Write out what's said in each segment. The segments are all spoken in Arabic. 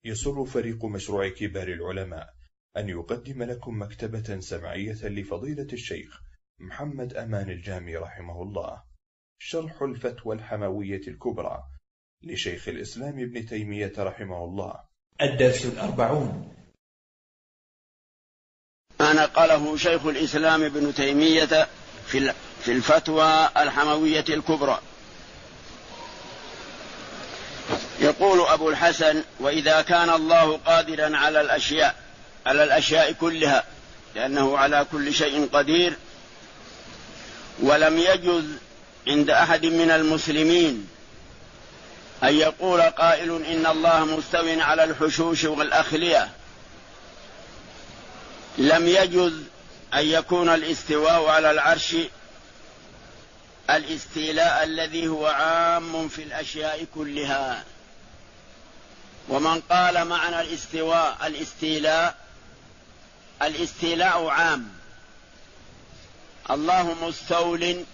يسر فريق مشروع كبار العلماء أن يقدم لكم مكتبة سمعية لفضيلة الشيخ محمد أمان الجامي رحمه الله، شرح الفتوى الحموية الكبرى لشيخ الإسلام ابن تيمية رحمه الله. الدرس 40. ما نقله شيخ الإسلام ابن تيمية في الفتوى الحموية الكبرى. يقول أبو الحسن: وإذا كان الله قادرا على الأشياء كلها، لأنه على كل شيء قدير، ولم يجز عند أحد من المسلمين أن يقول قائل إن الله مستو على الحشوش والأخلية، لم يجز أن يكون الاستواء على العرش الاستيلاء الذي هو عام في الأشياء كلها. ومن قال معنى الاستواء الاستيلاء عام، الله مستول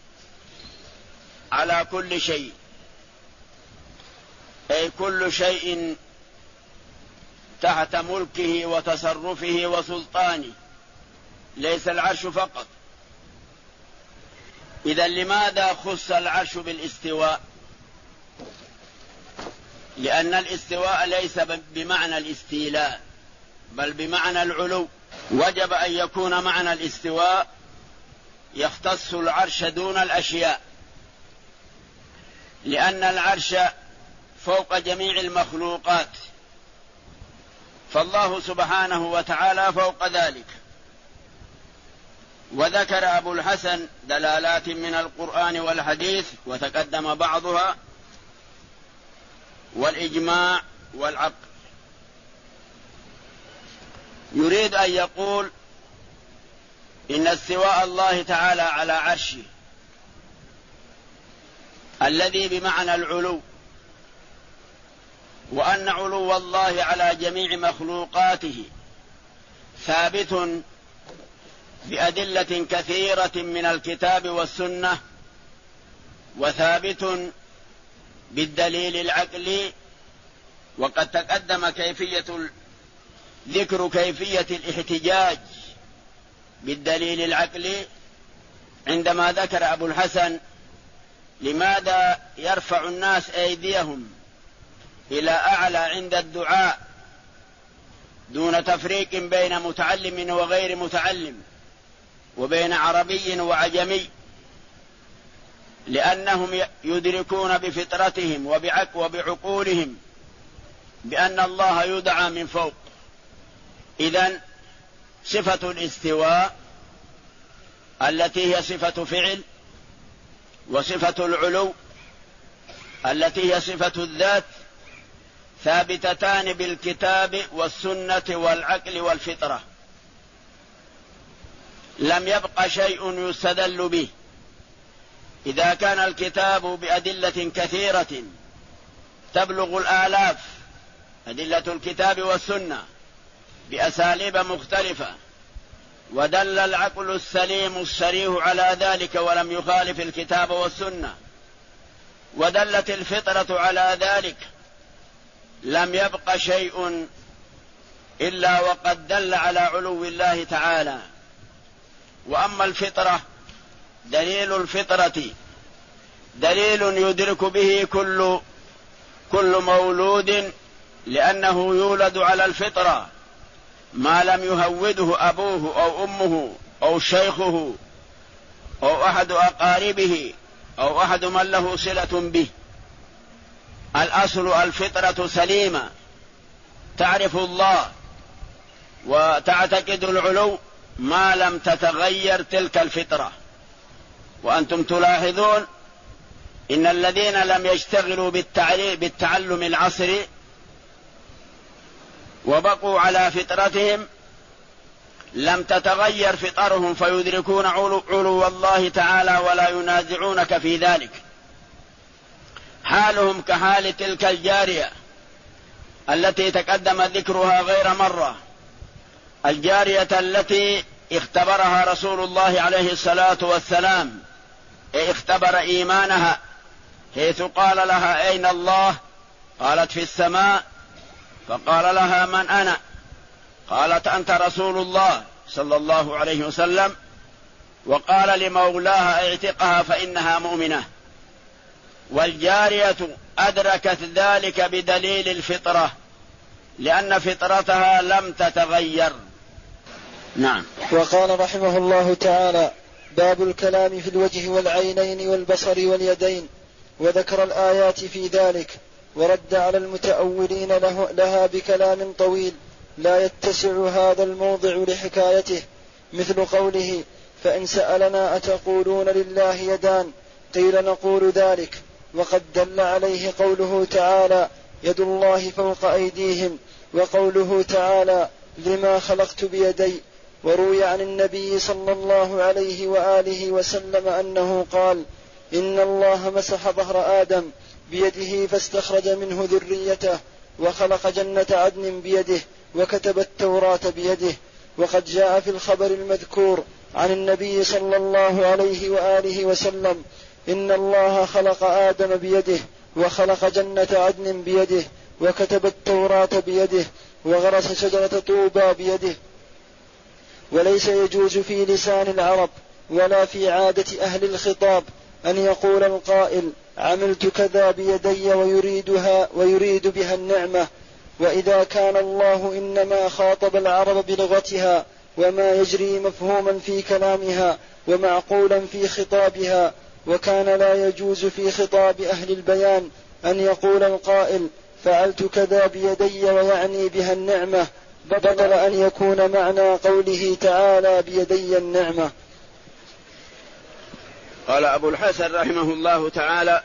على كل شيء، أي كل شيء تحت ملكه وتصرفه وسلطانه، ليس العرش فقط. إذن لماذا خص العرش بالاستواء؟ لأن الاستواء ليس بمعنى الاستيلاء بل بمعنى العلو. وجب أن يكون معنى الاستواء يختص العرش دون الأشياء، لأن العرش فوق جميع المخلوقات، فالله سبحانه وتعالى فوق ذلك. وذكر أبو الحسن دلالات من القرآن والحديث، وتقدم بعضها، والإجماع والعقل. يريد أن يقول إن استواء الله تعالى على عرشه الذي بمعنى العلو، وأن علو الله على جميع مخلوقاته ثابت بأدلة كثيرة من الكتاب والسنة، وثابت بالدليل العقلي. وقد تقدم ذكر كيفية الاحتجاج بالدليل العقلي عندما ذكر أبو الحسن لماذا يرفع الناس أيديهم إلى أعلى عند الدعاء دون تفريق بين متعلم وغير متعلم، وبين عربي وعجمي، لأنهم يدركون بفطرتهم وبعقولهم بأن الله يدعى من فوق. إذن صفة الاستواء التي هي صفة فعل، وصفة العلو التي هي صفة الذات، ثابتتان بالكتاب والسنة والعقل والفطرة. لم يبق شيء يستدل به. إذا كان الكتاب بأدلة كثيرة تبلغ الآلاف، أدلة الكتاب والسنة بأساليب مختلفة، ودل العقل السليم الصريح على ذلك ولم يخالف الكتاب والسنة، ودلت الفطرة على ذلك، لم يبق شيء إلا وقد دل على علو الله تعالى. وأما الفطرة، دليل الفطرة دليل يدرك به كل مولود، لأنه يولد على الفطرة ما لم يهوده أبوه أو أمه أو شيخه أو أحد أقاربه أو أحد من له صلة به. الأصل الفطرة سليمة، تعرف الله وتعتقد العلو ما لم تتغير تلك الفطرة. وأنتم تلاحظون إن الذين لم يشتغلوا بالتعلم العصري وبقوا على فطرتهم لم تتغير فطرهم، فيدركون علو الله تعالى ولا ينازعونك في ذلك. حالهم كحال تلك الجارية التي تقدم ذكرها غير مرة، الجارية التي اختبرها رسول الله عليه الصلاة والسلام، اختبر إيمانها، حيث قال لها: أين الله؟ قالت: في السماء. فقال لها: من أنا؟ قالت: أنت رسول الله صلى الله عليه وسلم. وقال لمولاها: اعتقها فإنها مؤمنة. والجارية أدركت ذلك بدليل الفطرة، لأن فطرتها لم تتغير. نعم. وقال رحمه الله تعالى: باب الكلام في الوجه والعينين والبصر واليدين، وذكر الآيات في ذلك، ورد على المتأولين لها بكلام طويل لا يتسع هذا الموضع لحكايته، مثل قوله: فإن سألنا أتقولون لله يدان؟ قيل: نقول ذلك. وقد دل عليه قوله تعالى: يد الله فوق أيديهم، وقوله تعالى: لما خلقت بيدي. وروي عن النبي صلى الله عليه وآله وسلم أنه قال: إن الله مسح ظهر آدم بيده فاستخرج منه ذريته، وخلق جنة عدن بيده، وكتب التوراة بيده. وقد جاء في الخبر المذكور عن النبي صلى الله عليه وآله وسلم: إن الله خلق آدم بيده، وخلق جنة عدن بيده، وكتب التوراة بيده، وغرس شجرة طوبى بيده. وليس يجوز في لسان العرب ولا في عادة أهل الخطاب أن يقول القائل: عملت كذا بيدي، ويريد بها النعمة. وإذا كان الله إنما خاطب العرب بلغتها وما يجري مفهوما في كلامها ومعقولا في خطابها، وكان لا يجوز في خطاب أهل البيان أن يقول القائل: فعلت كذا بيدي ويعني بها النعمة، بدل أن يكون معنى قوله تعالى: بيدي النعمة. قال أبو الحسن رحمه الله تعالى: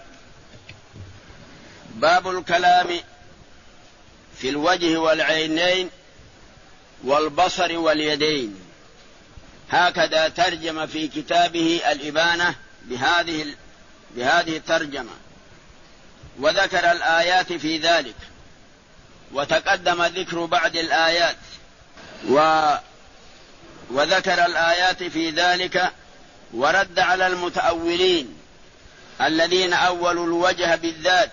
باب الكلام في الوجه والعينين والبصر واليدين. هكذا ترجم في كتابه الإبانة بهذه الترجمة، وذكر الآيات في ذلك، وتقدم ذكر بعض الآيات، وذكر الآيات في ذلك، ورد على المتأولين الذين أولوا الوجه بالذات،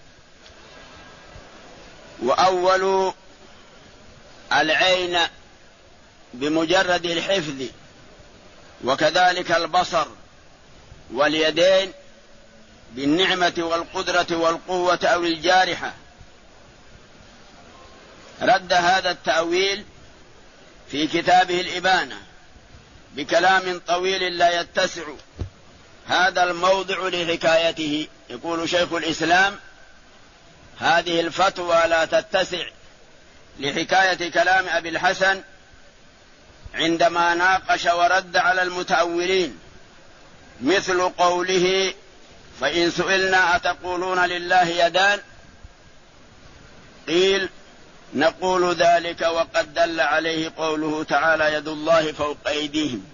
وأولوا العين بمجرد الحفظ، وكذلك البصر واليدين بالنعمة والقدرة والقوة أو الجارحة. رد هذا التأويل في كتابه الإبانة بكلام طويل لا يتسع هذا الموضع لحكايته. يقول شيخ الإسلام: هذه الفتوى لا تتسع لحكاية كلام أبي الحسن عندما ناقش ورد على المتأولين، مثل قوله: فإن سئلنا أتقولون لله يدان؟ قيل: نقول ذلك. وقد دل عليه قوله تعالى: يد الله فوق أيديهم،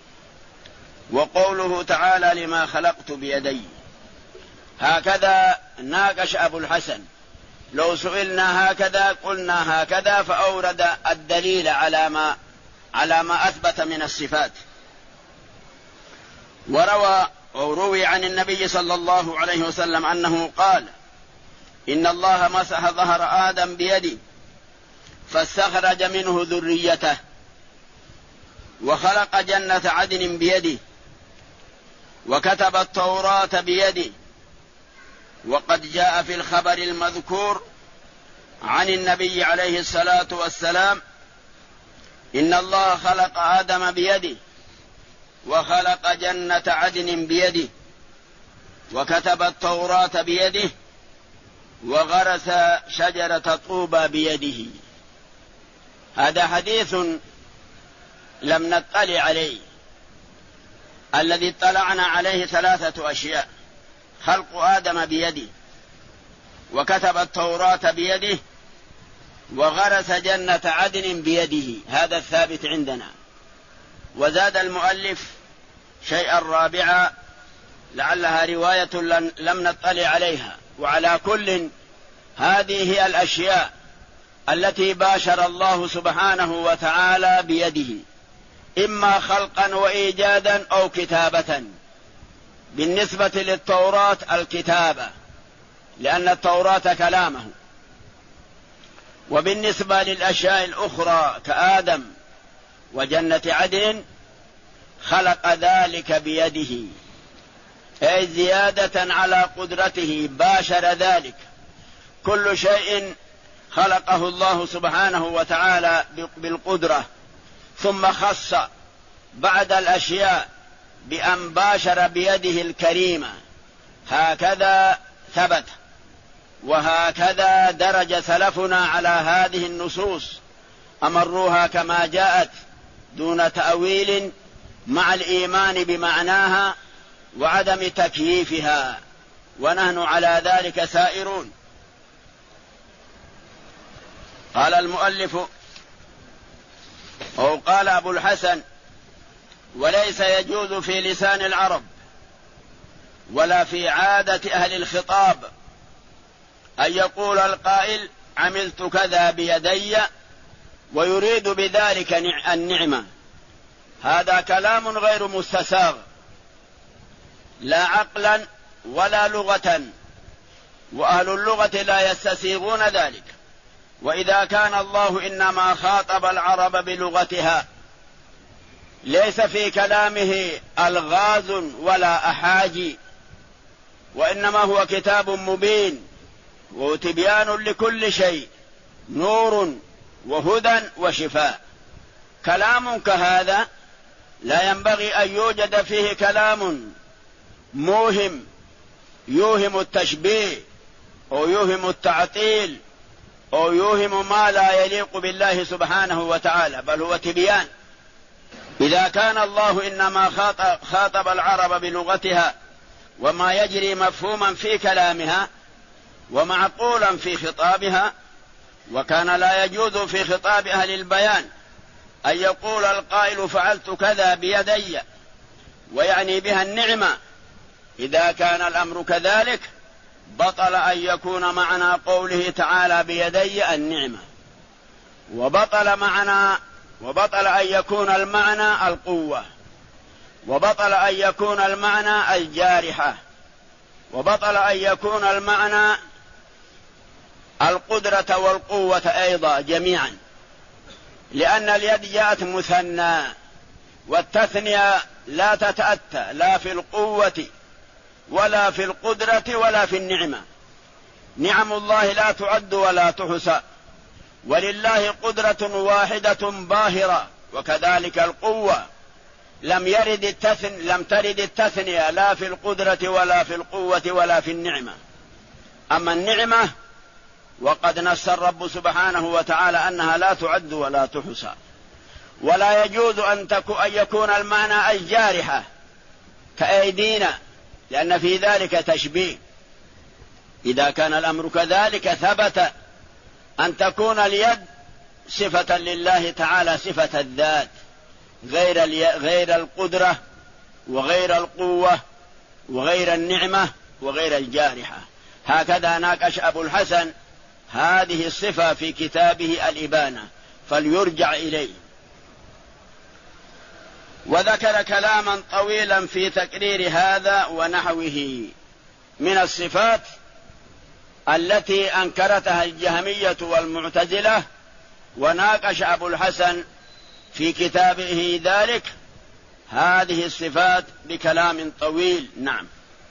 وقوله تعالى: لما خلقت بيدي. هكذا ناقش أبو الحسن: لو سئلنا هكذا قلنا هكذا، فأورد الدليل على ما أثبت من الصفات. وروي عن النبي صلى الله عليه وسلم أنه قال: إن الله مسح ظهر آدم بيده فاستخرج منه ذريته، وخلق جنة عدن بيده، وكتب التوراة بيده. وقد جاء في الخبر المذكور عن النبي عليه الصلاة والسلام: إن الله خلق آدم بيده، وخلق جنة عدن بيده، وكتب التوراة بيده، وغرس شجرة طوبى بيده. هذا حديث لم نطلع عليه. الذي اطلعنا عليه 3 أشياء: خلق آدم بيده، وكتب التوراة بيده، وغرس جنة عدن بيده. هذا الثابت عندنا. وزاد المؤلف شيئا رابعا لعلها رواية لم نطلع عليها. وعلى كل هذه هي الأشياء التي باشر الله سبحانه وتعالى بيده، إما خلقا وإيجادا أو كتابة. بالنسبة للتوراة الكتابة، لأن التوراة كلامه. وبالنسبة للأشياء الأخرى كآدم وجنة عدن خلق ذلك بيده، أي زيادة على قدرته باشر ذلك. كل شيء خلقه الله سبحانه وتعالى بالقدرة، ثم خص بعد الأشياء بأن باشر بيده الكريمة. هكذا ثبت وهكذا درج سلفنا على هذه النصوص، أمروها كما جاءت دون تأويل، مع الإيمان بمعناها وعدم تكييفها، ونحن على ذلك سائرون. قال المؤلف أو قال أبو الحسن: وليس يجوز في لسان العرب ولا في عادة أهل الخطاب أن يقول القائل عملت كذا بيدي ويريد بذلك النعمة. هذا كلام غير مستساغ، لا عقلا ولا لغة، وأهل اللغة لا يستسيغون ذلك. وإذا كان الله إنما خاطب العرب بلغتها، ليس في كلامه ألغاز ولا أحاجي، وإنما هو كتاب مبين وتبيان لكل شيء، نور وهدى وشفاء. كلام كهذا لا ينبغي أن يوجد فيه كلام موهم يوهم التشبيه أو يوهم التعطيل أو يوهم ما لا يليق بالله سبحانه وتعالى، بل هو تبيان. إذا كان الله إنما خاطب العرب بلغتها وما يجري مفهوما في كلامها ومعقولا في خطابها، وكان لا يجوز في خطاب أهل البيان أن يقول القائل فعلت كذا بيدي ويعني بها النعمة. إذا كان الأمر كذلك بطل أن يكون معنى قوله تعالى بيدي النعمة، وبطل أن يكون المعنى القوة، وبطل أن يكون المعنى الجارحة، وبطل أن يكون المعنى القدرة والقوة أيضا جميعا، لأن اليد جاءت مثنى، والتثنية لا تتأتى لا في القوة ولا في القدرة ولا في النعمة. نعم الله لا تعد ولا تحصى، ولله قدرة واحدة باهرة، وكذلك القوة. لم ترد التثنية لا في القدرة ولا في القوة ولا في النعمة. أما النعمة وقد نص الرب سبحانه وتعالى أنها لا تعد ولا تحصى. ولا يجوز أن يكون المعنى الجارحة كأيدينا، لأن في ذلك تشبيه. إذا كان الأمر كذلك ثبت أن تكون اليد صفة لله تعالى، صفة الذات، غير القدرة وغير القوة وغير النعمة وغير الجارحة. هكذا ناقش أبو الحسن هذه الصفة في كتابه الإبانة، فليرجع إليه. وذكر كلاما طويلا في تقرير هذا ونحوه من الصفات التي أنكرتها الجهمية والمعتزلة، وناقش أبو الحسن في كتابه ذلك هذه الصفات بكلام طويل. نعم.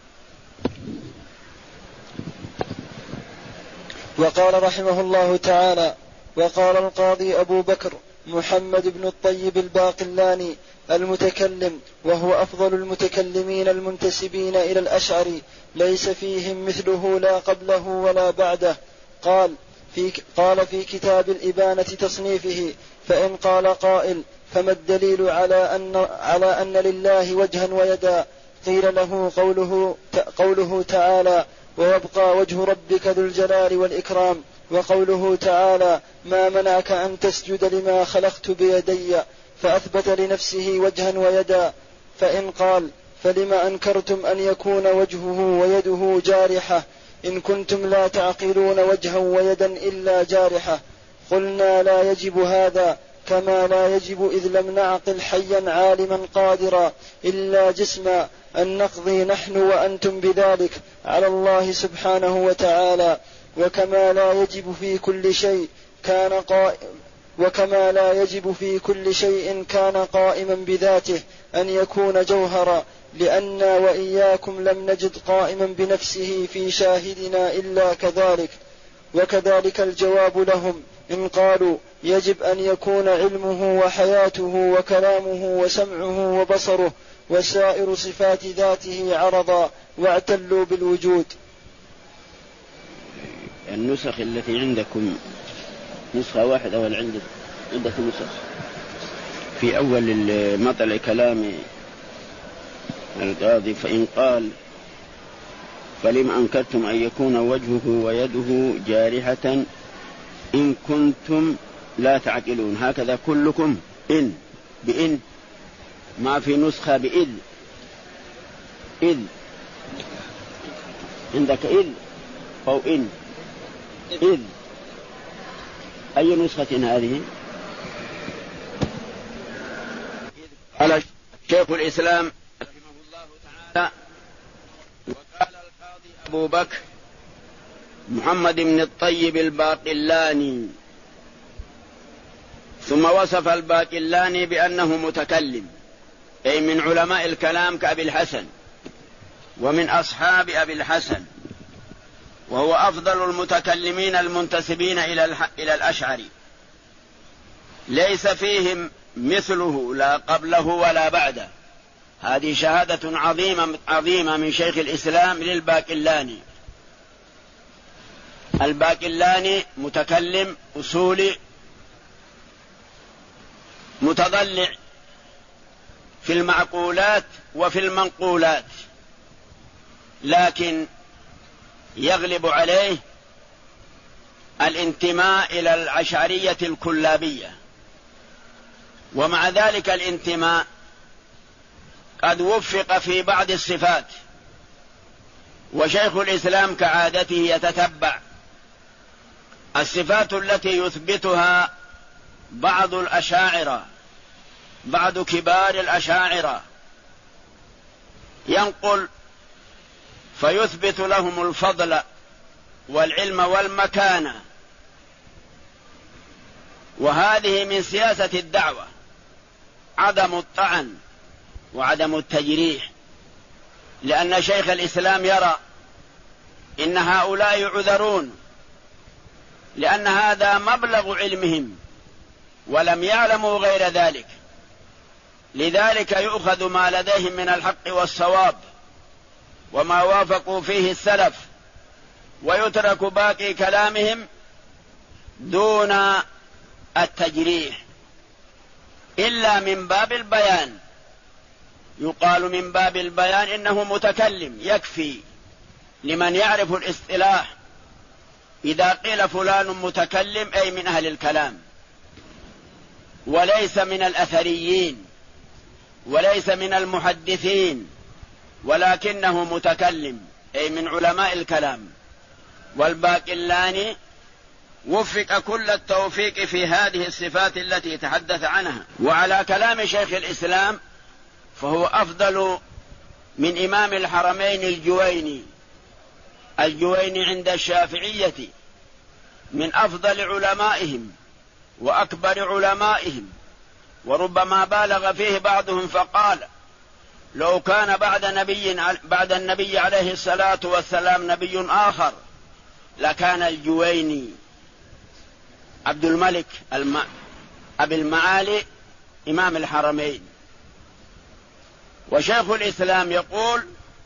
وقال رحمه الله تعالى: وقال القاضي أبو بكر محمد بن الطيب الباقلاني المتكلم، وهو أفضل المتكلمين المنتسبين إلى الأشعري، ليس فيهم مثله لا قبله ولا بعده، قال في كتاب الإبانة تصنيفه: فإن قال قائل فما الدليل على أن لله وجها ويدا؟ قيل له قوله تعالى: ويبقى وجه ربك ذو الجلال والإكرام، وقوله تعالى: ما منعك أن تسجد لما خلقت بيدي، فأثبت لنفسه وجها ويدا. فإن قال فلما أنكرتم أن يكون وجهه ويده جارحة إن كنتم لا تعقلون وجها ويدا إلا جارحة؟ قلنا لا يجب هذا، كما لا يجب إذ لم نعقل حيا عالما قادرا إلا جسما أن نقضي نحن وأنتم بذلك على الله سبحانه وتعالى. وكما لا يجب في كل شيء وكما لا يجب في كل شيء كان قائما بذاته أن يكون جوهرا، لأننا وإياكم لم نجد قائما بنفسه في شاهدنا إلا كذلك. وكذلك الجواب لهم إن قالوا يجب أن يكون علمه وحياته وكلامه وسمعه وبصره وسائر صفات ذاته عرضا، واعتلوا بالوجود. النسخ التي عندكم نسخة واحدة ولا عدة نسخ؟ في أول مطلع كلام القاضي فإن قال فلم أنكرتم أن يكون وجهه ويده جارحة إن كنتم لا تعقلون، هكذا كلكم بإن، ما في نسخة بإذ. عندك إذ أو إن؟ إذ. أي نسخة هذه؟ قال شيخ الإسلام رحمه الله تعالى: وقال القاضي أبو بكر محمد بن الطيب الباقلاني، ثم وصف الباقلاني بأنه متكلم، أي من علماء الكلام كأبي الحسن ومن أصحاب أبي الحسن، وهو أفضل المتكلمين المنتسبين إلى الأشعري، ليس فيهم مثله لا قبله ولا بعده. هذه شهادة عظيمة من شيخ الإسلام للباقلاني. الباقلاني متكلم أصولي متضلع في المعقولات وفي المنقولات، لكن يغلب عليه الانتماء إلى الأشعرية الكلابية، ومع ذلك الانتماء قد وفق في بعض الصفات، وشيخ الإسلام كعادته يتتبع الصفات التي يثبتها بعض الأشاعرة، بعض كبار الأشاعرة، ينقل فيثبت لهم الفضل والعلم والمكانة. وهذه من سياسة الدعوة، عدم الطعن وعدم التجريح، لأن شيخ الإسلام يرى إن هؤلاء يعذرون، لأن هذا مبلغ علمهم ولم يعلموا غير ذلك، لذلك يؤخذ ما لديهم من الحق والصواب وما وافقوا فيه السلف، ويترك باقي كلامهم دون التجريح، إلا من باب البيان. يقال من باب البيان إنه متكلم، يكفي لمن يعرف الاصطلاح إذا قيل فلان متكلم أي من أهل الكلام، وليس من الأثريين وليس من المحدثين، ولكنه متكلم أي من علماء الكلام. والباقلاني وفق كل التوفيق في هذه الصفات التي تحدث عنها. وعلى كلام شيخ الإسلام فهو أفضل من إمام الحرمين الجويني عند الشافعية من أفضل علمائهم وأكبر علمائهم، وربما بالغ فيه بعضهم فقال: لو كان بعد النبي عليه الصلاة والسلام نبي آخر لكان الجويني عبد الملك أبي المعالي إمام الحرمين. وشيخ الإسلام يقول: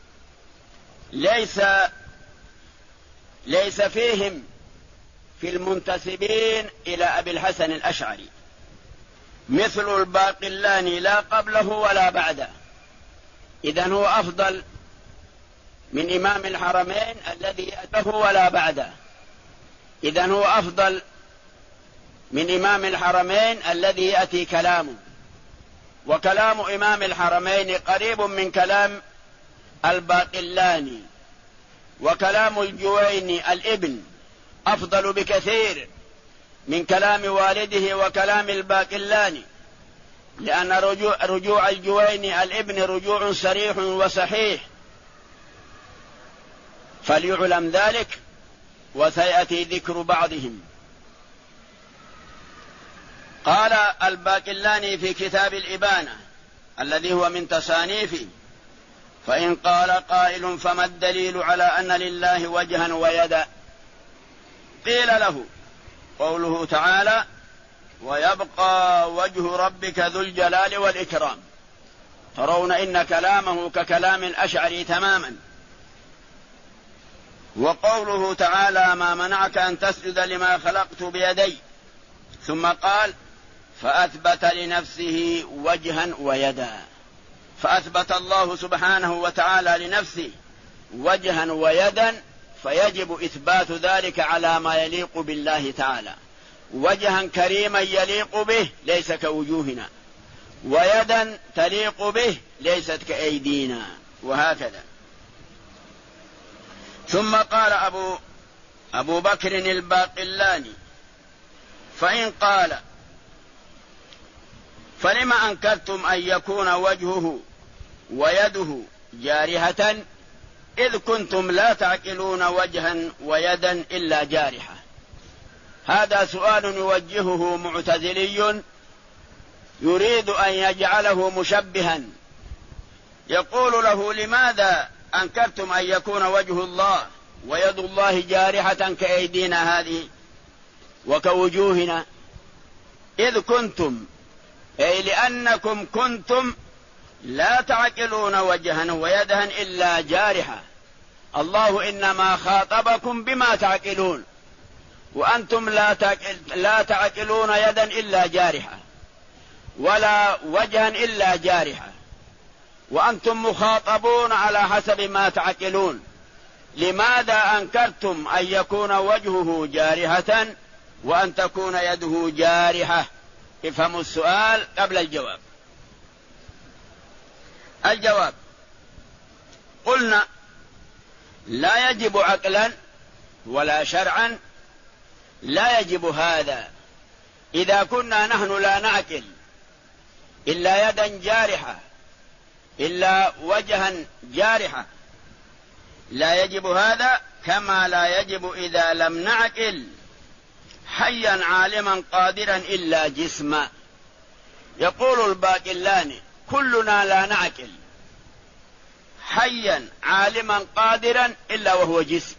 ليس فيهم في المنتسبين إلى أبي الحسن الأشعري مثل الباقلاني لا قبله ولا بعده، إذن هو أفضل من إمام الحرمين الذي يأته ولا بعده، إذن هو أفضل من إمام الحرمين الذي يأتي كلامه. وكلام إمام الحرمين قريب من كلام الباقلاني، وكلام الجويني الابن أفضل بكثير من كلام والده وكلام الباقلاني، لأن رجوع الجويني الابن رجوع صريح وصحيح، فليعلم ذلك وسيأتي ذكر بعضهم. قال الباقلاني في كتاب الإبانة الذي هو من تصانيفه: فإن قال قائل فما الدليل على أن لله وجها ويدا؟ قيل له: قوله تعالى: ويبقى وجه ربك ذو الجلال والإكرام. ترون إن كلامه ككلام الأشعري تماما. وقوله تعالى: ما منعك أن تسجد لما خلقت بيدي، ثم قال: فأثبت لنفسه وجها ويدا. فأثبت الله سبحانه وتعالى لنفسه وجها ويدا، فيجب إثبات ذلك على ما يليق بالله تعالى. وجها كريما يليق به ليس كوجوهنا، ويدا تليق به ليست كأيدينا، وهكذا. ثم قال أبو بكر الباقلاني: فإن قال فلم أنكرتم أن يكون وجهه ويده جارحة إذ كنتم لا تعقلون وجها ويدا إلا جارحة؟ هذا سؤال يوجهه معتزلي يريد أن يجعله مشبها، يقول له: لماذا أنكرتم أن يكون وجه الله ويد الله جارحة كأيدينا هذه وكوجوهنا؟ إذ كنتم، أي لأنكم كنتم لا تعقلون وجها ويدا إلا جارحة. الله إنما خاطبكم بما تعقلون، وأنتم لا تعقلون يدا إلا جارحة، ولا وجها إلا جارحة، وأنتم مخاطبون على حسب ما تعقلون. لماذا أنكرتم أن يكون وجهه جارحة وأن تكون يده جارحة؟ افهموا السؤال قبل الجواب. الجواب: قلنا لا يجب عقلا ولا شرعا، لا يجب هذا إذا كنا نحن لا نعقل إلا يدا جارحة إلا وجها جارحة، لا يجب هذا، كما لا يجب إذا لم نعقل حيا عالما قادرا إلا جسما. يقول الباقلاني: كلنا لا نعقل حيا عالما قادرا إلا وهو جسم.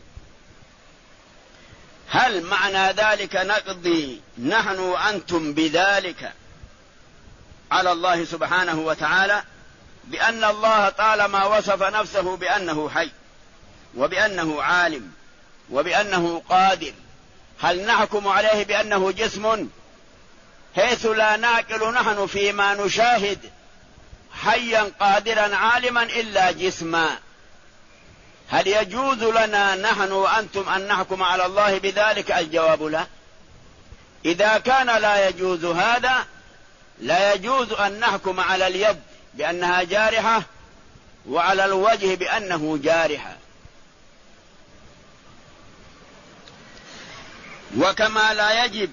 هل معنى ذلك نقضي نحن وأنتم بذلك على الله سبحانه وتعالى بأن الله طالما وصف نفسه بأنه حي وبأنه عالم وبأنه قادر، هل نحكم عليه بأنه جسم حيث لا نعقل نحن فيما نشاهد حيا قادرا عالما إلا جسما؟ هل يجوز لنا نحن وأنتم أن نحكم على الله بذلك؟ الجواب لا. إذا كان لا يجوز هذا، لا يجوز أن نحكم على اليد بأنها جارحة وعلى الوجه بأنه جارحة. وكما لا يجب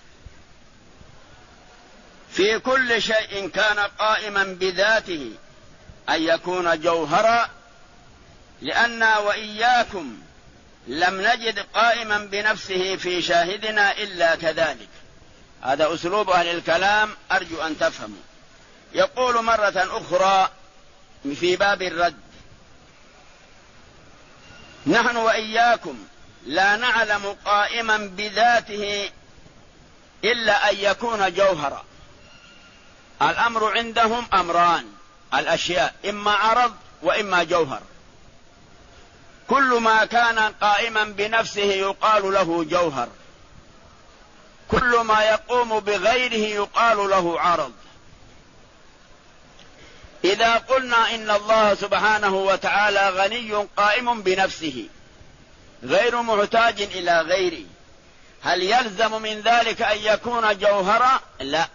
في كل شيء كان قائما بذاته أن يكون جوهرا، لأننا وإياكم لم نجد قائما بنفسه في شاهدنا إلا كذلك. هذا أسلوب أهل الكلام، أرجو أن تفهموا. يقول مرة أخرى في باب الرد: نحن وإياكم لا نعلم قائما بذاته إلا أن يكون جوهرا. الأمر عندهم أمران: الأشياء إما عرض وإما جوهر. كل ما كان قائما بنفسه يقال له جوهر، كل ما يقوم بغيره يقال له عرض. إذا قلنا إن الله سبحانه وتعالى غني قائم بنفسه غير محتاج إلى غيره، هل يلزم من ذلك أن يكون جوهرا؟ لا.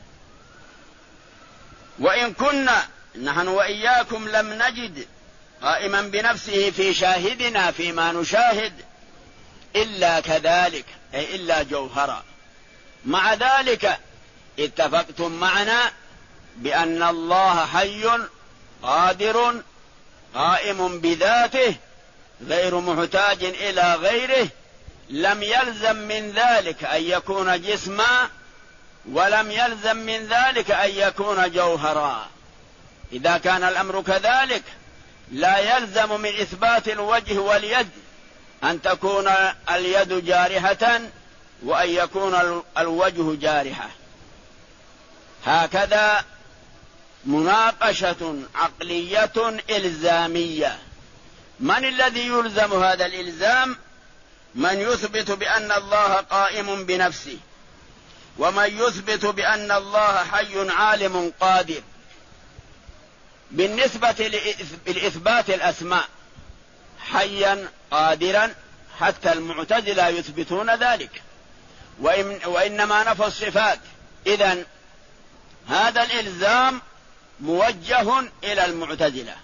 وإن كنا نحن وإياكم لم نجد قائما بنفسه في شاهدنا فيما نشاهد إلا كذلك، أي إلا جوهرا. مع ذلك اتفقتم معنا بأن الله حي قادر قائم بذاته غير محتاج إلى غيره، لم يلزم من ذلك أن يكون جسما ولم يلزم من ذلك أن يكون جوهرا. إذا كان الأمر كذلك لا يلزم من إثبات الوجه واليد أن تكون اليد جارحة وأن يكون الوجه جارحة. هكذا مناقشة عقلية إلزامية. من الذي يلزم هذا الإلزام؟ من يثبت بأن الله قائم بنفسه، ومن يثبت بأن الله حي عالم قادر. بالنسبة لإثبات الأسماء حيا قادرا حتى المعتزلة يثبتون ذلك، وإنما نفوا الصفات. إذن هذا الإلزام موجه إلى المعتزلة،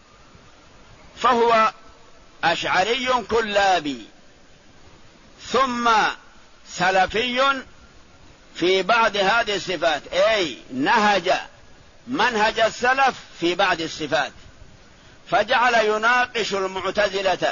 فهو أشعري كلابي ثم سلفي في بعض هذه الصفات، أي نهج منهج السلف في بعض الصفات، فجعل يناقش المعتزلة.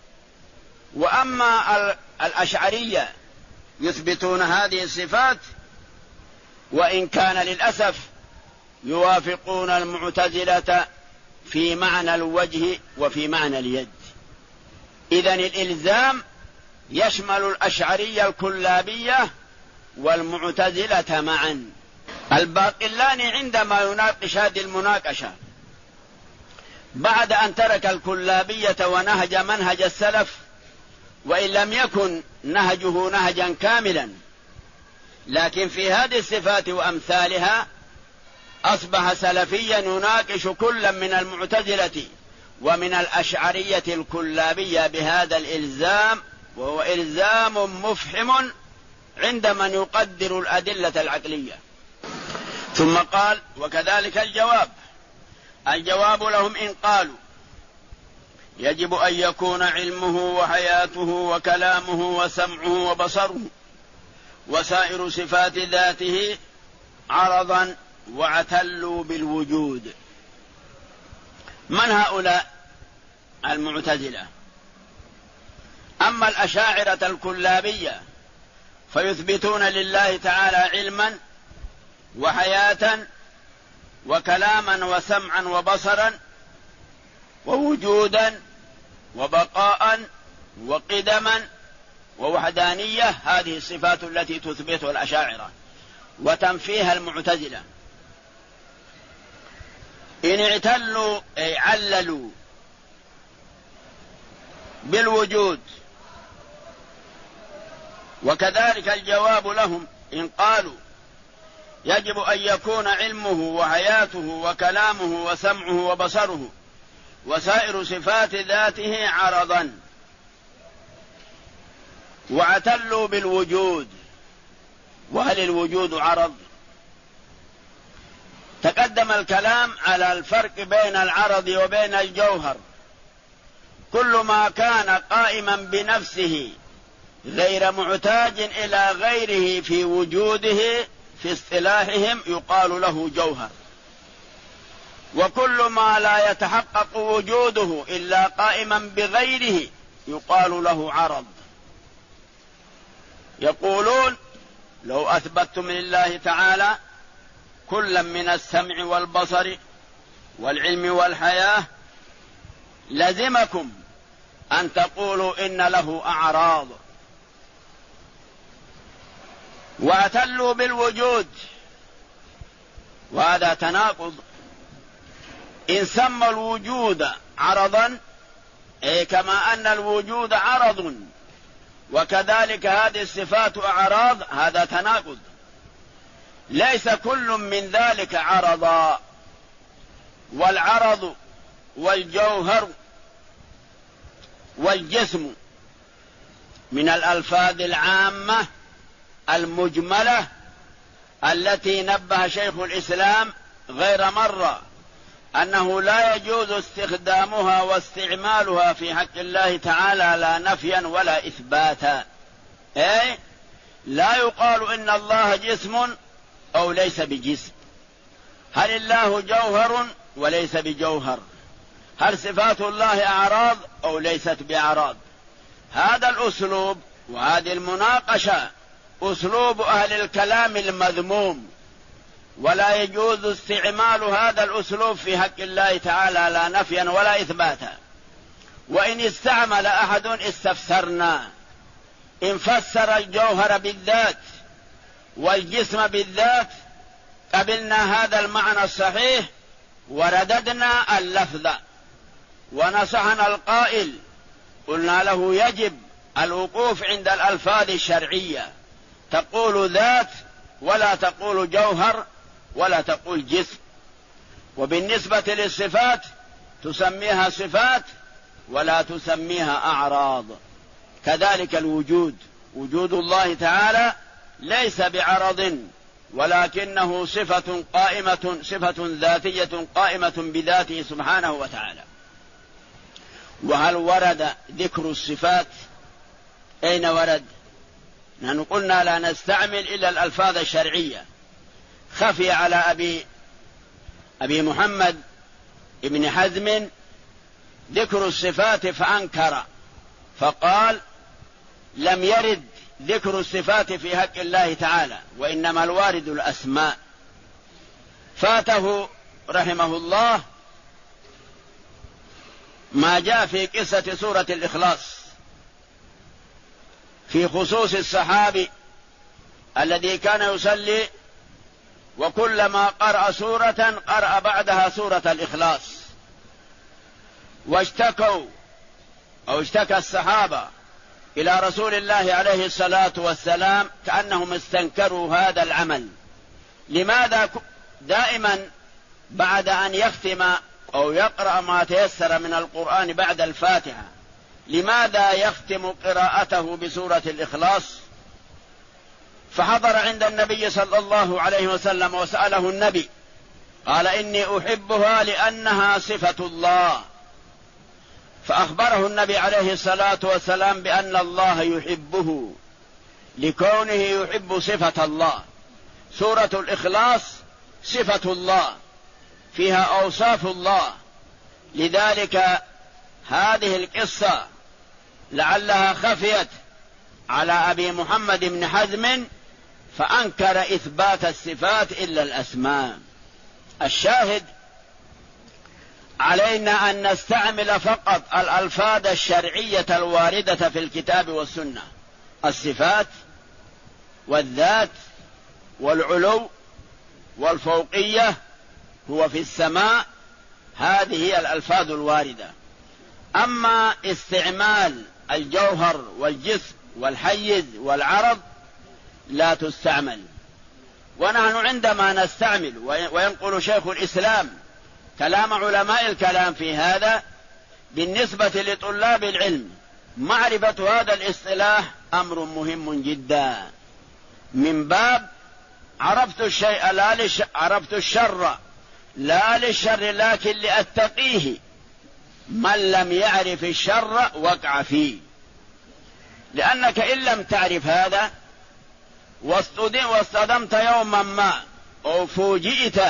وأما الأشعرية يثبتون هذه الصفات، وإن كان للأسف يوافقون المعتزلة في معنى الوجه وفي معنى اليد. إذن الإلزام يشمل الأشعرية الكلابية والمعتزلة معا. الباقلاني عندما يناقش هذه المناقشة بعد أن ترك الكلابية ونهج منهج السلف، وإن لم يكن نهجه نهجا كاملا، لكن في هذه الصفات وأمثالها أصبح سلفيا يناقش كلا من المعتزلة ومن الأشعرية الكلابية بهذا الإلزام، وهو إلزام مفحم عند من يقدر الأدلة العقلية. ثم قال: وكذلك الجواب لهم إن قالوا يجب أن يكون علمه وحياته وكلامه وسمعه وبصره وسائر صفات ذاته عرضا واعتلوا بالوجود. من هؤلاء؟ المعتزلة. أما الأشاعرة الكلابية فيثبتون لله تعالى علما وحياة وكلاما وسمعا وبصرا ووجودا وبقاء وقدما ووحدانية. هذه الصفات التي تثبتها الأشاعرة وتنفيها المعتزلة. إن اعتلوا أي عللوا بالوجود. وكذلك الجواب لهم إن قالوا يجب أن يكون علمه وحياته وكلامه وسمعه وبصره وسائر صفات ذاته عرضا واعتلوا بالوجود. وهل الوجود عرض؟ تقدم الكلام على الفرق بين العرض وبين الجوهر. كل ما كان قائما بنفسه غير محتاج إلى غيره في وجوده في اصطلاحهم يقال له جوهر، وكل ما لا يتحقق وجوده إلا قائما بغيره يقال له عرض. يقولون: لو أثبتتم لله تعالى كلا من السمع والبصر والعلم والحياة لزمكم أن تقولوا إن له أعراض. واعتلوا بالوجود، وهذا تناقض. إن سمى الوجود عرضا أي كما أن الوجود عرض وكذلك هذه الصفات أعراض، هذا تناقض. ليس كل من ذلك عرضا. والعرض والجوهر والجسم من الألفاظ العامة المجملة التي نبه شيخ الإسلام غير مرة أنه لا يجوز استخدامها واستعمالها في حق الله تعالى لا نفيا ولا إثباتا. أي لا يقال إن الله جسم أو ليس بجسم. هل الله جوهر وليس بجوهر؟ هل صفات الله أعراض أو ليست بأعراض؟ هذا الأسلوب وهذه المناقشة أسلوب أهل الكلام المذموم، ولا يجوز استعمال هذا الأسلوب في حق الله تعالى لا نفيا ولا إثباتا. وإن استعمل أحد استفسرنا، إن فسر الجوهر بالذات والجسم بالذات قبلنا هذا المعنى الصحيح ورددنا اللفظ. ونصحنا القائل قلنا له يجب الوقوف عند الألفاظ الشرعية، تقول ذات ولا تقول جوهر ولا تقول جسم. وبالنسبة للصفات تسميها صفات ولا تسميها أعراض. كذلك الوجود، وجود الله تعالى ليس بعرض ولكنه صفة قائمة، صفة ذاتية قائمة بذاته سبحانه وتعالى. وهل ورد ذكر الصفات؟ أين ورد؟ نحن قلنا لا نستعمل إلا الألفاظ الشرعية. خفي على أبي محمد ابن حزم ذكر الصفات فأنكر، فقال لم يرد ذكر الصفات في حق الله تعالى، وإنما الوارد الأسماء. فاته رحمه الله ما جاء في قصة سورة الإخلاص في خصوص الصحابي الذي كان يصلي وكلما قرأ سورة قرأ بعدها سورة الإخلاص. اشتكى الصحابة إلى رسول الله عليه الصلاة والسلام كأنهم استنكروا هذا العمل. لماذا دائما بعد أن يختم أو يقرأ ما تيسر من القرآن بعد الفاتحة لماذا يختم قراءته بسورة الإخلاص؟ فحضر عند النبي صلى الله عليه وسلم وسأله النبي، قال إني أحبها لأنها صفة الله. فأخبره النبي عليه الصلاة والسلام بأن الله يحبه لكونه يحب صفة الله. سورة الإخلاص صفة الله فيها أوصاف الله، لذلك هذه القصة لعلها خفيت على أبي محمد بن حزم فأنكر إثبات الصفات إلا الأسماء. الشاهد علينا أن نستعمل فقط الألفاظ الشرعية الواردة في الكتاب والسنة. الصفات والذات والعلو والفوقية، هو في السماء، هذه هي الألفاظ الواردة. أما استعمال الجوهر والجسم والحيز والعرض لا تستعمل. ونحن عندما نستعمل، وينقل شيخ الإسلام كلام علماء الكلام في هذا، بالنسبة لطلاب العلم معرفة هذا الاصطلاح أمر مهم جدا، من باب عرفت الشيء عرفت الشر لا للشر لكن لأتقيه. من لم يعرف الشر وقع فيه، لأنك إن لم تعرف هذا واصطدمت يوما ما أو فوجئت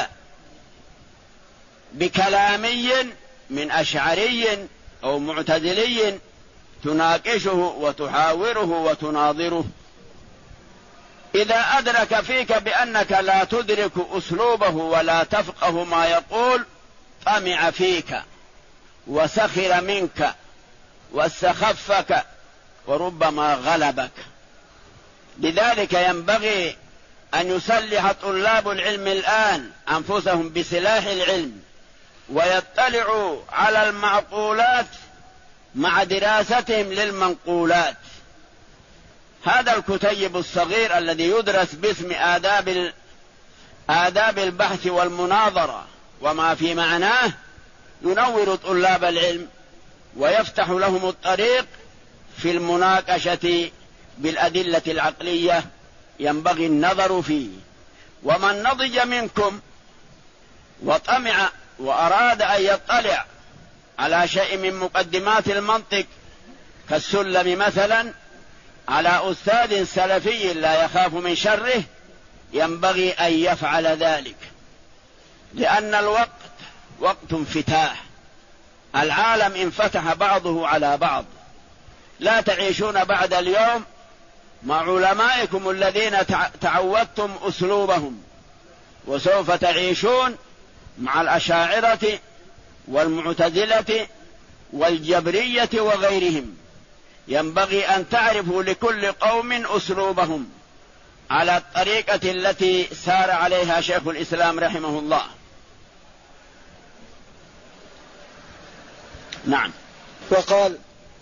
بكلامي من أشعري أو معتزلي تناقشه وتحاوره وتناظره، إذا أدرك فيك بأنك لا تدرك أسلوبه ولا تفقه ما يقول طمع فيك وسخر منك واستخفك وربما غلبك. لذلك ينبغي أن يسلح طلاب العلم الآن أنفسهم بسلاح العلم ويطلعوا على المعقولات مع دراستهم للمنقولات. هذا الكتيب الصغير الذي يدرس باسم آداب البحث والمناظرة وما في معناه ينور طلاب العلم ويفتح لهم الطريق في المناقشة بالأدلة العقلية، ينبغي النظر فيه. ومن نضج منكم وطمع وأراد أن يطلع على شيء من مقدمات المنطق كالسلم مثلا على أستاذ سلفي لا يخاف من شره، ينبغي أن يفعل ذلك، لأن الوقت وقت انفتاح، العالم انفتح بعضه على بعض. لا تعيشون بعد اليوم مع علمائكم الذين تعودتم أسلوبهم، وسوف تعيشون مع الأشاعرة والمعتزلة والجبرية وغيرهم. ينبغي أن تعرفوا لكل قوم أسلوبهم على الطريقة التي سار عليها شيخ الإسلام رحمه الله. نعم. وقال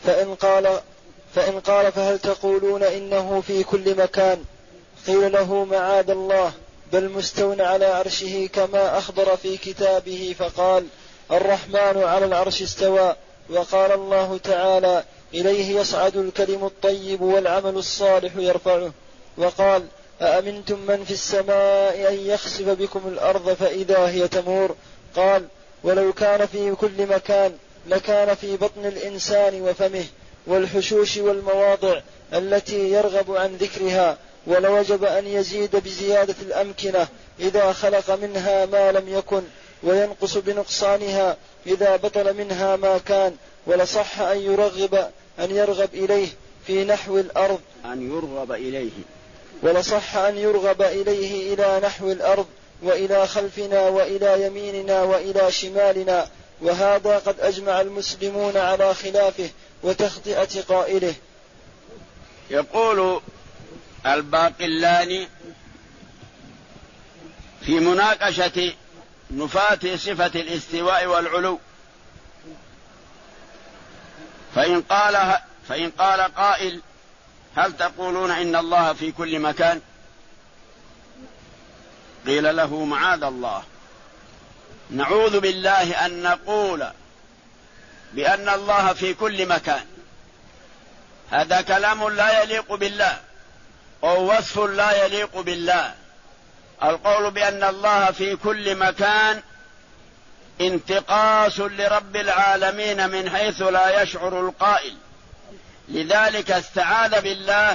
فإن قال فهل تقولون إنه في كل مكان؟ قيل له معاذ الله، بل مستو على عرشه كما أخبر في كتابه، فقال الرحمن على العرش استوى. وقال الله تعالى إليه يصعد الكلم الطيب والعمل الصالح يرفعه. وقال أأمنتم من في السماء أن يخسف بكم الأرض فإذا هي تمور. قال ولو كان في كل مكان لكان في بطن الإنسان وفمه والحشوش والمواضع التي يرغب عن ذكرها، ولوجب أن يزيد بزيادة الأمكنة إذا خلق منها ما لم يكن، وينقص بنقصانها إذا بطل منها ما كان. ولصح أن يرغب إليه في نحو الأرض، ولصح أن يرغب إليه إلى نحو الأرض وإلى خلفنا وإلى يميننا وإلى شمالنا، وهذا قد أجمع المسلمون على خلافه وتخطئة قائله. يقول الباقلاني في مناقشة نفاة صفة الاستواء والعلو: فإن قال قائل هل تقولون إن الله في كل مكان؟ قيل له معاذ الله، نعوذ بالله أن نقول بأن الله في كل مكان، هذا كلام لا يليق بالله أو وصف لا يليق بالله. القول بأن الله في كل مكان انتقاص لرب العالمين من حيث لا يشعر القائل، لذلك استعاذ بالله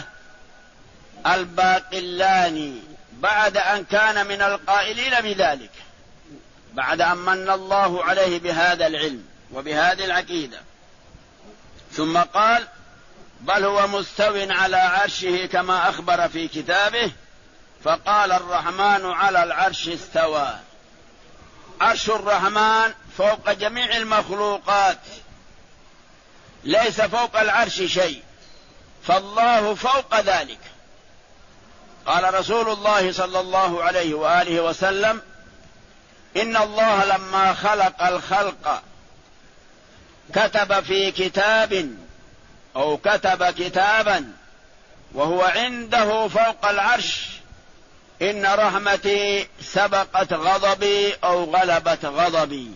الباقلاني بعد أن كان من القائلين بذلك، بعد أن من الله عليه بهذا العلم وبهذه العقيدة، ثم قال بل هو مستو على عرشه كما أخبر في كتابه، فقال الرحمن على العرش استوى. عرش الرحمن فوق جميع المخلوقات، ليس فوق العرش شيء، فالله فوق ذلك. قال رسول الله صلى الله عليه وآله وسلم: إن الله لما خلق الخلق كتب في كتاب أو كتب كتابا وهو عنده فوق العرش: إن رحمتي سبقت غضبي أو غلبت غضبي.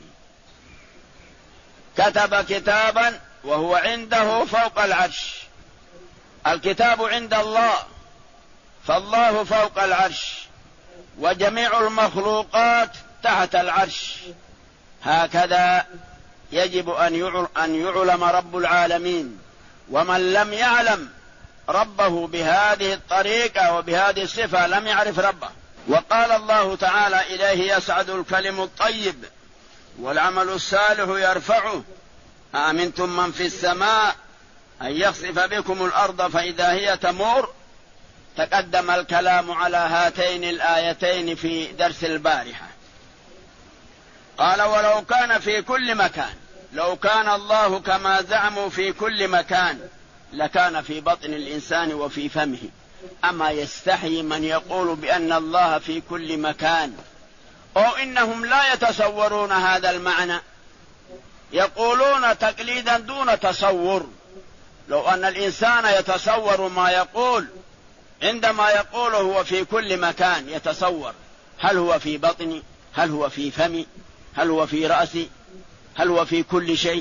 كتب كتابا وهو عنده فوق العرش، الكتاب عند الله، فالله فوق العرش وجميع المخلوقات تحت العرش. هكذا يجب أن يعلم رب العالمين، ومن لم يعلم ربه بهذه الطريقة وبهذه الصفة لم يعرف ربه. وقال الله تعالى: إليه يصعد الكلم الطيب والعمل الصالح يرفعه. أأمنتم من في السماء أن يخسف بكم الأرض فإذا هي تمور. تقدم الكلام على هاتين الآيتين في درس البارحة. قال: ولو كان في كل مكان، لو كان الله كما زعموا في كل مكان لكان في بطن الإنسان وفي فمه. أما يستحي من يقول بأن الله في كل مكان، أو إنهم لا يتصورون هذا المعنى، يقولون تقليدا دون تصور. لو أن الإنسان يتصور ما يقول عندما يقول هو في كل مكان، يتصور هل هو في بطني، هل هو في فمي، هل هو في رأسي، هل هو في كل شيء،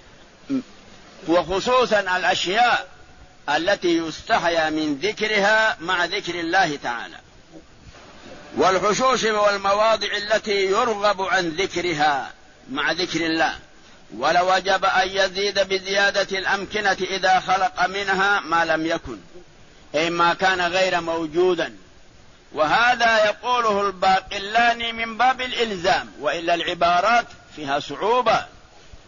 وخصوصا الأشياء التي يستحيا من ذكرها مع ذكر الله تعالى، والحشوش والمواضع التي يرغب عن ذكرها مع ذكر الله. ولوجب أن يزيد بزيادة الأمكنة إذا خلق منها ما لم يكن، أي ما كان غير موجودا. وهذا يقوله الباقلاني من باب الإلزام، وإلا العبارات فيها صعوبة،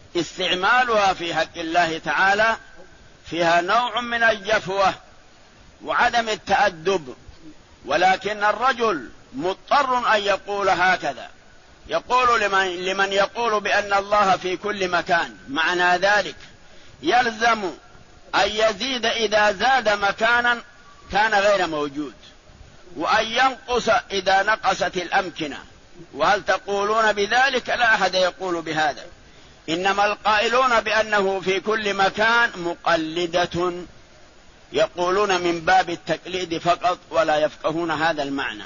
استعمالها في حق الله تعالى فيها نوع من الجفوة وعدم التأدب، ولكن الرجل مضطر أن يقول هكذا، يقول لمن يقول بأن الله في كل مكان، معنى ذلك يلزم أن يزيد إذا زاد مكانا كان غير موجود، وأن ينقص إذا نقصت الأمكنة. وهل تقولون بذلك؟ لا أحد يقول بهذا، إنما القائلون بأنه في كل مكان مقلدة، يقولون من باب التقليد فقط ولا يفقهون هذا المعنى.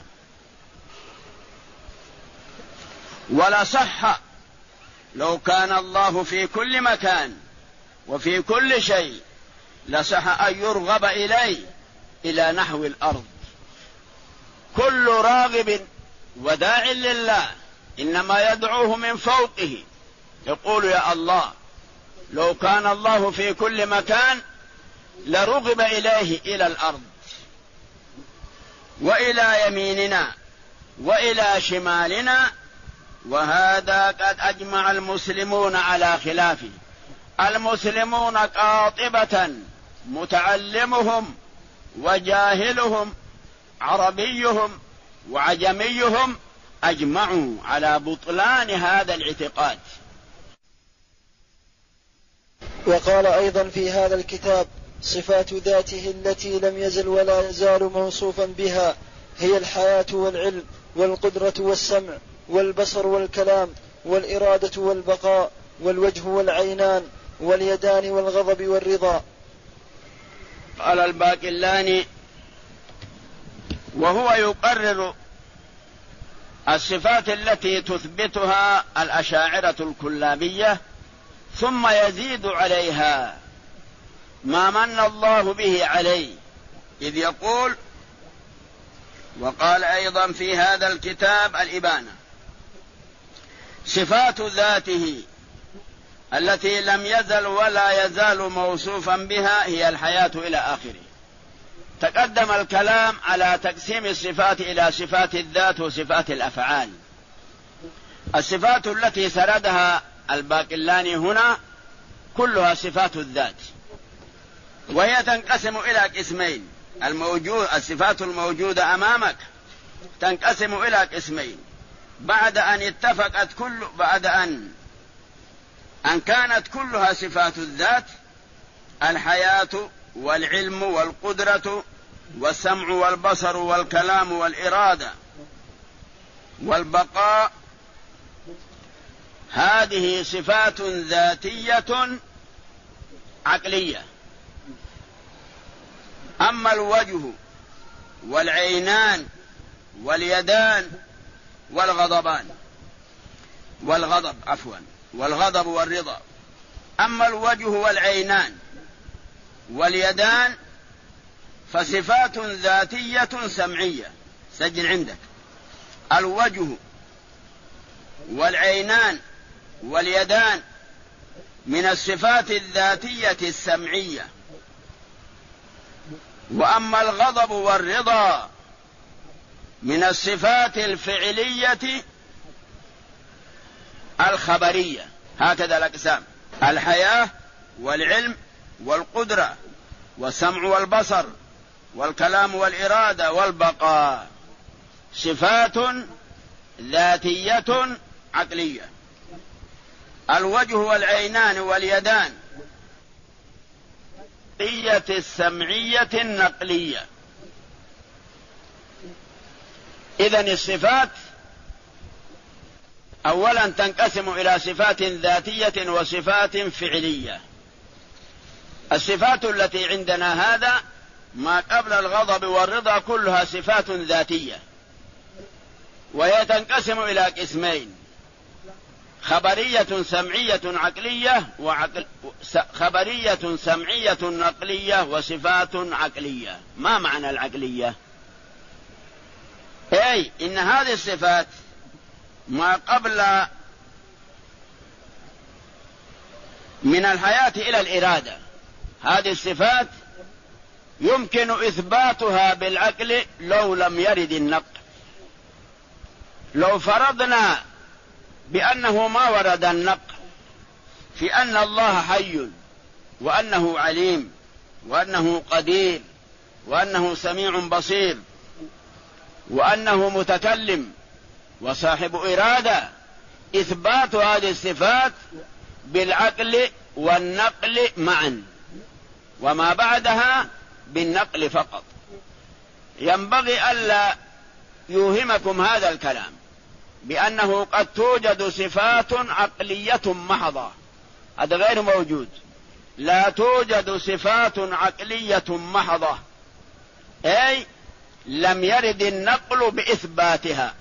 ولا صح لو كان الله في كل مكان وفي كل شيء لصح أن يرغب إليه إلى نحو الأرض. كل راغب وداع لله إنما يدعوه من فوقه، يقول يا الله، لو كان الله في كل مكان لرغب إليه إلى الأرض وإلى يميننا وإلى شمالنا. وهذا قد أجمع المسلمون على خلافه، المسلمون قاطبة، متعلمهم وجاهلهم، عربيهم وعجميهم، أجمعوا على بطلان هذا الاعتقاد. وقال أيضا في هذا الكتاب: صفات ذاته التي لم يزل ولا يزال موصوفا بها هي الحياة والعلم والقدرة والسمع والبصر والكلام والإرادة والبقاء والوجه والعينان واليدان والغضب والرضا. قال الباقلاني وهو يقرر الصفات التي تثبتها الأشاعرة الكلابية، ثم يزيد عليها ما من الله به عليه، إذ يقول: وقال أيضا في هذا الكتاب الإبانة: صفات ذاته التي لم يزل ولا يزال موصوفا بها هي الحياة إلى آخره. تقدم الكلام على تقسيم الصفات إلى صفات الذات وصفات الأفعال. الصفات التي سردها الباقلاني هنا كلها صفات الذات، وهي تنقسم إلى قسمين. الصفات الموجودة أمامك تنقسم إلى قسمين بعد أن كانت كلها صفات الذات: الحياة والعلم والقدرة والسمع والبصر والكلام والإرادة والبقاء. هذه صفات ذاتية عقلية. أما الوجه والعينان واليدان والغضب والرضا. أما الوجه والعينان واليدان فصفات ذاتية سمعية. سجل عندك: الوجه والعينان واليدان من الصفات الذاتية السمعية. وأما الغضب والرضا من الصفات الفعلية الخبرية. هكذا الأقسام: الحياة والعلم والقدرة والسمع والبصر والكلام والإرادة والبقاء، صفات ذاتية عقلية. الوجه والعينان واليدان السمعية النقلية. إذن الصفات أولا تنقسم إلى صفات ذاتية وصفات فعلية. الصفات التي عندنا هذا ما قبل الغضب والرضا كلها صفات ذاتية، وهي تنقسم إلى قسمين: خبرية سمعية عقلية خبرية سمعية نقلية وصفات عقلية. ما معنى العقلية؟ أي إن هذه الصفات ما قبل من الحياة إلى الإرادة، هذه الصفات يمكن إثباتها بالعقل لو لم يرد النقل. لو فرضنا بأنه ما ورد النقل في أن الله حي وأنه عليم وأنه قدير وأنه سميع بصير وأنه متكلم وصاحب إرادة، إثبات هذه الصفات بالعقل والنقل معا، وما بعدها بالنقل فقط. ينبغي ألا يوهمكم هذا الكلام بأنه قد توجد صفات عقلية محضة، هذا غير موجود. لا توجد صفات عقلية محضة، أي لم يرد النقل بإثباتها،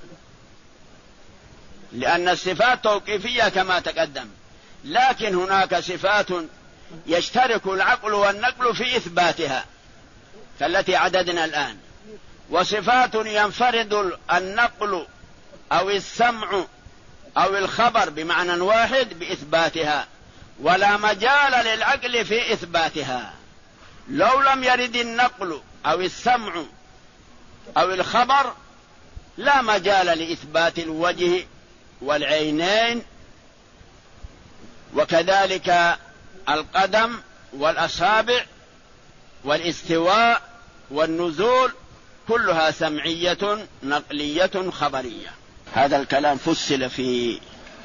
لأن الصفات توقيفية كما تقدم، لكن هناك صفات يشترك العقل والنقل في إثباتها كالتي عددنا الآن، وصفات ينفرد النقل أو السمع أو الخبر بمعنى واحد بإثباتها، ولا مجال للعقل في إثباتها. لو لم يرد النقل أو السمع أو الخبر لا مجال لإثبات الوجه والعينين، وكذلك القدم والأصابع والاستواء والنزول، كلها سمعية نقلية خبرية. هذا الكلام فصل في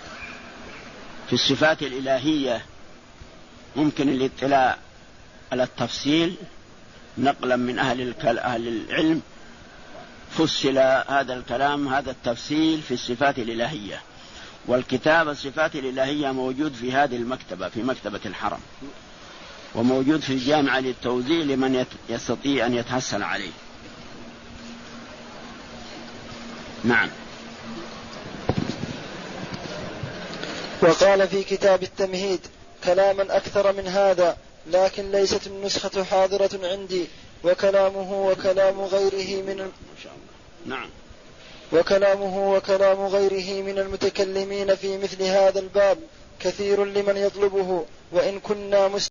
الصفات الإلهية، ممكن الاطلاع على التفصيل نقلا من أهل العلم. فصل هذا الكلام، هذا التفصيل في الصفات الإلهية، والكتاب الصفات الإلهية موجود في هذه المكتبة، في مكتبة الحرم، وموجود في الجامعة للتوزيع لمن يستطيع أن يتحصل عليه. نعم. وقال في كتاب التمهيد كلاما أكثر من هذا، لكن ليست النسخة حاضرة عندي، وكلامه وكلام غيره من نعم. وكلامه وكلام غيره من المتكلمين في مثل هذا الباب كثير لمن يطلبه، وإن كنا